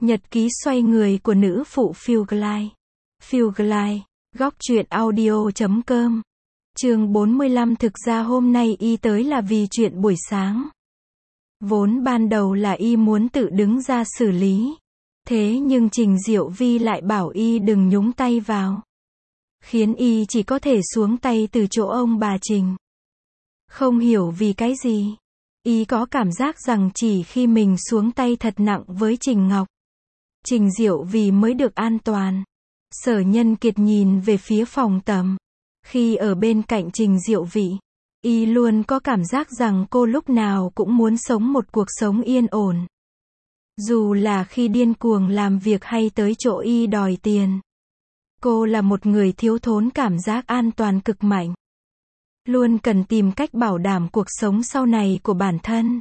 Nhật ký xoay người của nữ phụ Phiêu Glide. Phiêu Glide, góc truyện audio.com. Chương 45. Thực ra hôm nay y tới là vì chuyện buổi sáng. Vốn ban đầu là y muốn tự đứng ra xử lý. Thế nhưng Trình Diệu Vi lại bảo y đừng nhúng tay vào. Khiến y chỉ có thể xuống tay từ chỗ ông bà Trình. Không hiểu vì cái gì. Y có cảm giác rằng chỉ khi mình xuống tay thật nặng với Trình Ngọc, Trình Diệu Vi mới được an toàn. Sở Nhân Kiệt nhìn về phía phòng tắm. Khi ở bên cạnh Trình Diệu Vi, y luôn có cảm giác rằng cô lúc nào cũng muốn sống một cuộc sống yên ổn. Dù là khi điên cuồng làm việc hay tới chỗ y đòi tiền. Cô là một người thiếu thốn cảm giác an toàn cực mạnh. Luôn cần tìm cách bảo đảm cuộc sống sau này của bản thân.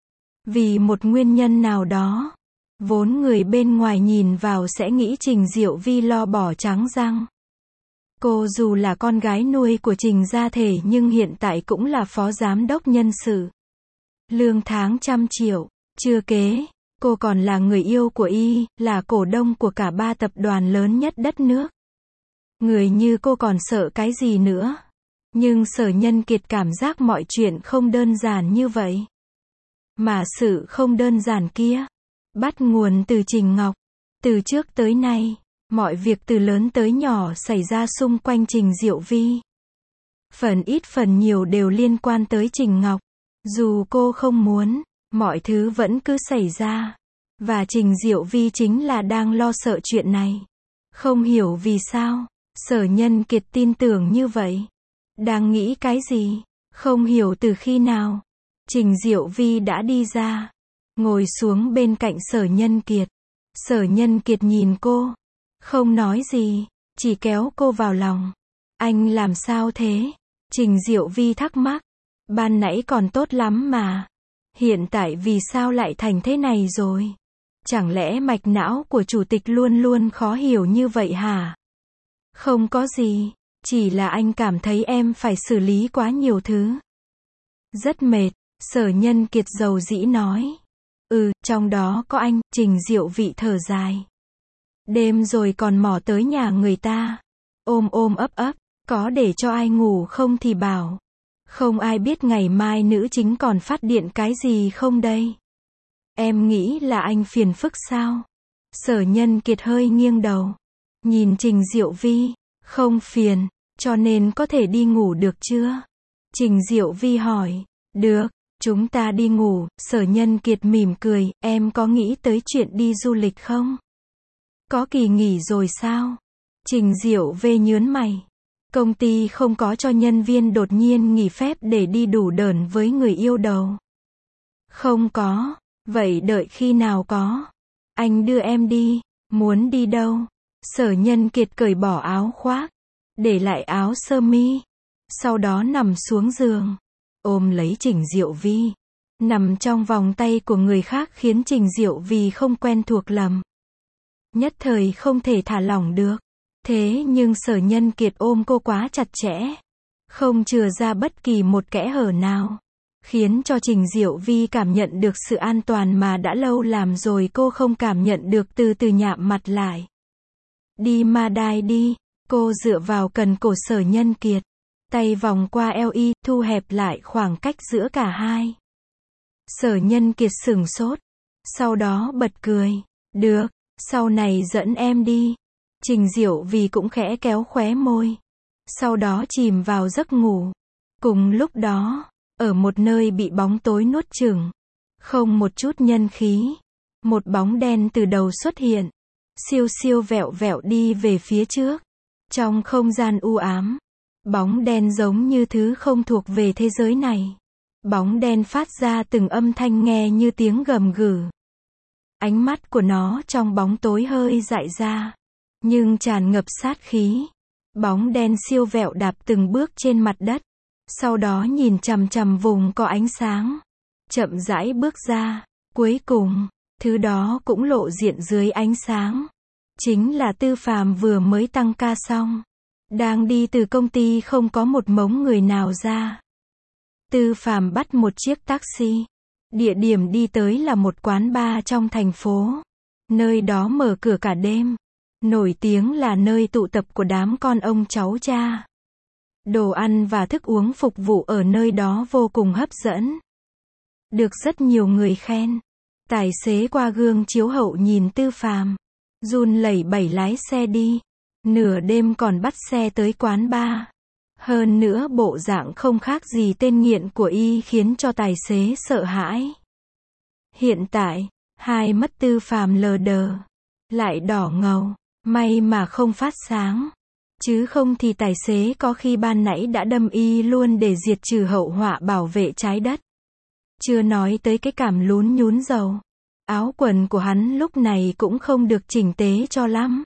Vì một nguyên nhân nào đó, vốn người bên ngoài nhìn vào sẽ nghĩ Trình Diệu Vi lo bỏ trắng răng. Cô dù là con gái nuôi của Trình gia thể nhưng hiện tại cũng là phó giám đốc nhân sự. Lương tháng 100 triệu, chưa kể, cô còn là người yêu của y, là cổ đông của cả 3 tập đoàn lớn nhất đất nước. Người như cô còn sợ cái gì nữa? Nhưng Sở Nhân Kiệt cảm giác mọi chuyện không đơn giản như vậy. Mà sự không đơn giản kia, bắt nguồn từ Trình Ngọc. Từ trước tới nay, mọi việc từ lớn tới nhỏ xảy ra xung quanh Trình Diệu Vi. Phần ít phần nhiều đều liên quan tới Trình Ngọc. Dù cô không muốn, mọi thứ vẫn cứ xảy ra. Và Trình Diệu Vi chính là đang lo sợ chuyện này. Không hiểu vì sao, Sở Nhân Kiệt tin tưởng như vậy. Đang nghĩ cái gì? Không hiểu từ khi nào. Trình Diệu Vi đã đi ra. Ngồi xuống bên cạnh Sở Nhân Kiệt. Sở Nhân Kiệt nhìn cô. Không nói gì. Chỉ kéo cô vào lòng. Anh làm sao thế? Trình Diệu Vi thắc mắc. Ban nãy còn tốt lắm mà. Hiện tại vì sao lại thành thế này rồi? Chẳng lẽ mạch não của chủ tịch luôn luôn khó hiểu như vậy hả? Không có gì. Chỉ là anh cảm thấy em phải xử lý quá nhiều thứ. Rất mệt, Sở Nhân Kiệt dầu dĩ nói. Trong đó có anh. Trình Diệu Vi thở dài. Đêm rồi còn mò tới nhà người ta. Ôm ôm ấp ấp, có để cho ai ngủ không thì bảo. Không ai biết ngày mai nữ chính còn phát điện cái gì không đây. Em nghĩ là anh phiền phức sao? Sở Nhân Kiệt hơi nghiêng đầu. Nhìn Trình Diệu Vi. Không phiền, cho nên có thể đi ngủ được chưa? Trình Diệu Vi hỏi. Được, chúng ta đi ngủ. Sở Nhân Kiệt mỉm cười. Em có nghĩ tới chuyện đi du lịch không? Có kỳ nghỉ rồi sao? Trình Diệu Vi nhớn mày. Công ty không có cho nhân viên đột nhiên nghỉ phép để đi đủ đờn với người yêu đâu. Không có. Vậy đợi khi nào có? Anh đưa em đi. Muốn đi đâu? Sở Nhân Kiệt cởi bỏ áo khoác, để lại áo sơ mi, sau đó nằm xuống giường, ôm lấy Trình Diệu Vi. Nằm trong vòng tay của người khác khiến Trình Diệu Vi không quen thuộc lắm. Nhất thời không thể thả lỏng được. Thế nhưng Sở Nhân Kiệt ôm cô quá chặt chẽ, không chừa ra bất kỳ một kẽ hở nào, khiến cho Trình Diệu Vi cảm nhận được sự an toàn mà đã lâu làm rồi cô không cảm nhận được. Từ từ nhạm mặt lại. Đi ma đai đi. Cô dựa vào cần cổ Sở Nhân Kiệt. Tay vòng qua eo y, thu hẹp lại khoảng cách giữa cả hai. Sở Nhân Kiệt sửng sốt. Sau đó bật cười. Được, sau này dẫn em đi. Trình Diệu Vi cũng khẽ kéo khóe môi. Sau đó chìm vào giấc ngủ. Cùng lúc đó, ở một nơi bị bóng tối nuốt chửng, không một chút nhân khí, một bóng đen từ đầu xuất hiện. Siêu siêu vẹo vẹo đi về phía trước. Trong không gian u ám, bóng đen giống như thứ không thuộc về thế giới này. Bóng đen phát ra từng âm thanh nghe như tiếng gầm gừ. Ánh mắt của nó trong bóng tối hơi dại ra, nhưng tràn ngập sát khí. Bóng đen siêu vẹo đạp từng bước trên mặt đất. Sau đó nhìn chằm chằm vùng có ánh sáng. Chậm rãi bước ra. Cuối cùng, thứ đó cũng lộ diện dưới ánh sáng. Chính là Tư Phàm vừa mới tăng ca xong. Đang đi từ công ty không có một mống người nào ra. Tư Phàm bắt một chiếc taxi. Địa điểm đi tới là một quán bar trong thành phố. Nơi đó mở cửa cả đêm. Nổi tiếng là nơi tụ tập của đám con ông cháu cha. Đồ ăn và thức uống phục vụ ở nơi đó vô cùng hấp dẫn. Được rất nhiều người khen. Tài xế qua gương chiếu hậu nhìn Tư Phàm, run lẩy bẩy lái xe đi. Nửa đêm còn bắt xe tới quán bar. Hơn nữa bộ dạng không khác gì tên nghiện của y khiến cho tài xế sợ hãi. Hiện tại, hai mắt Tư Phàm lờ đờ, lại đỏ ngầu, may mà không phát sáng. Chứ không thì tài xế có khi ban nãy đã đâm y luôn để diệt trừ hậu họa bảo vệ trái đất. Chưa nói tới cái cảm lún nhún dầu. Áo quần của hắn lúc này cũng không được chỉnh tề cho lắm.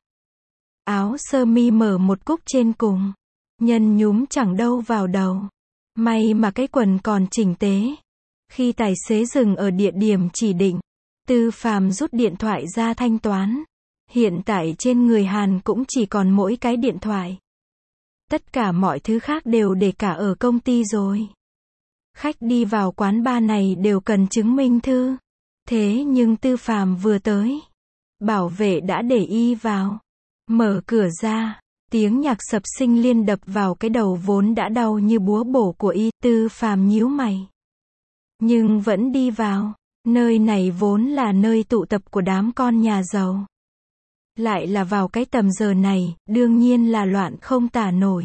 Áo sơ mi mở một cúc trên cùng, nhân nhúm chẳng đâu vào đầu. May mà cái quần còn chỉnh tề. Khi tài xế dừng ở địa điểm chỉ định, Tư Phàm rút điện thoại ra thanh toán. Hiện tại trên người Hàn cũng chỉ còn mỗi cái điện thoại. Tất cả mọi thứ khác đều để cả ở công ty rồi. Khách đi vào quán bar này đều cần chứng minh thư. Thế nhưng Tư Phàm vừa tới, bảo vệ đã để y vào. Mở cửa ra, tiếng nhạc sập sinh liên đập vào cái đầu vốn đã đau như búa bổ của y. Tư Phàm nhíu mày, nhưng vẫn đi vào. Nơi này vốn là nơi tụ tập của đám con nhà giàu. Lại là vào cái tầm giờ này, đương nhiên là loạn không tả nổi.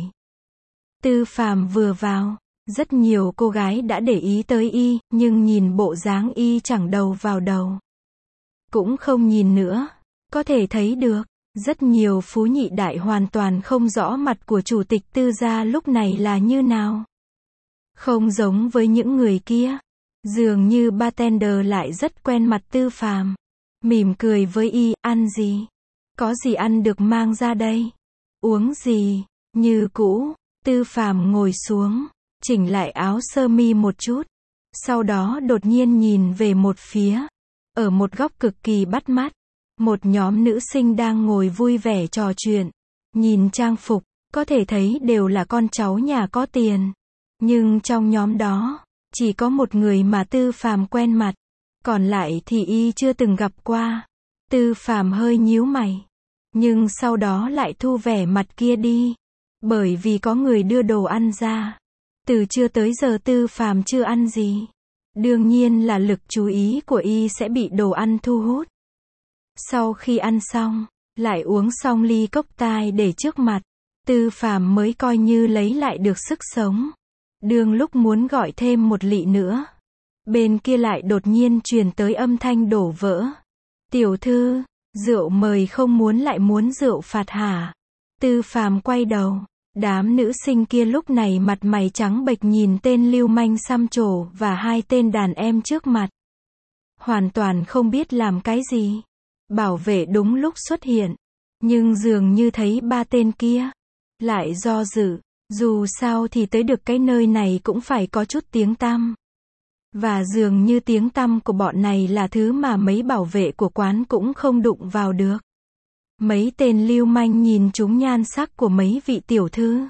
Tư Phàm vừa vào, rất nhiều cô gái đã để ý tới y, nhưng nhìn bộ dáng y chẳng đầu vào đầu. Cũng không nhìn nữa. Có thể thấy được, rất nhiều phú nhị đại hoàn toàn không rõ mặt của chủ tịch Tư gia lúc này là như nào. Không giống với những người kia. Dường như bartender lại rất quen mặt Tư Phàm. Mỉm cười với y, ăn gì? Có gì ăn được mang ra đây? Uống gì? Như cũ, Tư Phàm ngồi xuống, chỉnh lại áo sơ mi một chút. Sau đó đột nhiên nhìn về một phía. Ở một góc cực kỳ bắt mắt, một nhóm nữ sinh đang ngồi vui vẻ trò chuyện. Nhìn trang phục, có thể thấy đều là con cháu nhà có tiền. Nhưng trong nhóm đó, chỉ có một người mà Tư Phàm quen mặt. Còn lại thì y chưa từng gặp qua. Tư Phàm hơi nhíu mày. Nhưng sau đó lại thu vẻ mặt kia đi. Bởi vì có người đưa đồ ăn ra. Từ trưa tới giờ Tư Phàm chưa ăn gì. Đương nhiên là lực chú ý của y sẽ bị đồ ăn thu hút. Sau khi ăn xong, lại uống xong ly cốc tai để trước mặt, Tư Phàm mới coi như lấy lại được sức sống. Đương lúc muốn gọi thêm một lị nữa, bên kia lại đột nhiên truyền tới âm thanh đổ vỡ. Tiểu thư, rượu mời không muốn lại muốn rượu phạt hả? Tư Phàm quay đầu, đám nữ sinh kia lúc này mặt mày trắng bệch nhìn tên lưu manh xăm trổ và hai tên đàn em trước mặt. Hoàn toàn không biết làm cái gì. Bảo vệ đúng lúc xuất hiện, nhưng dường như thấy ba tên kia, lại do dự. Dù sao thì tới được cái nơi này cũng phải có chút tiếng tăm. Và dường như tiếng tăm của bọn này là thứ mà mấy bảo vệ của quán cũng không đụng vào được. Mấy tên lưu manh nhìn chúng nhan sắc của mấy vị tiểu thư.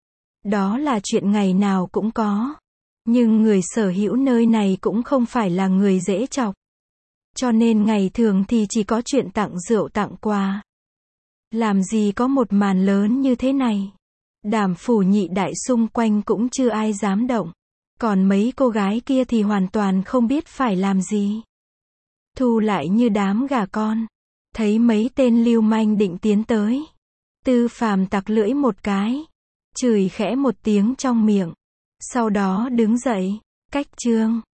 Đó là chuyện ngày nào cũng có. Nhưng người sở hữu nơi này cũng không phải là người dễ chọc. Cho nên ngày thường thì chỉ có chuyện tặng rượu tặng quà. Làm gì có một màn lớn như thế này. Đàm phủ nhị đại xung quanh cũng chưa ai dám động. Còn mấy cô gái kia thì hoàn toàn không biết phải làm gì. Thu lại như đám gà con. Thấy mấy tên lưu manh định tiến tới. Tư Phàm tặc lưỡi một cái. Chửi khẽ một tiếng trong miệng. Sau đó đứng dậy. Cách chương.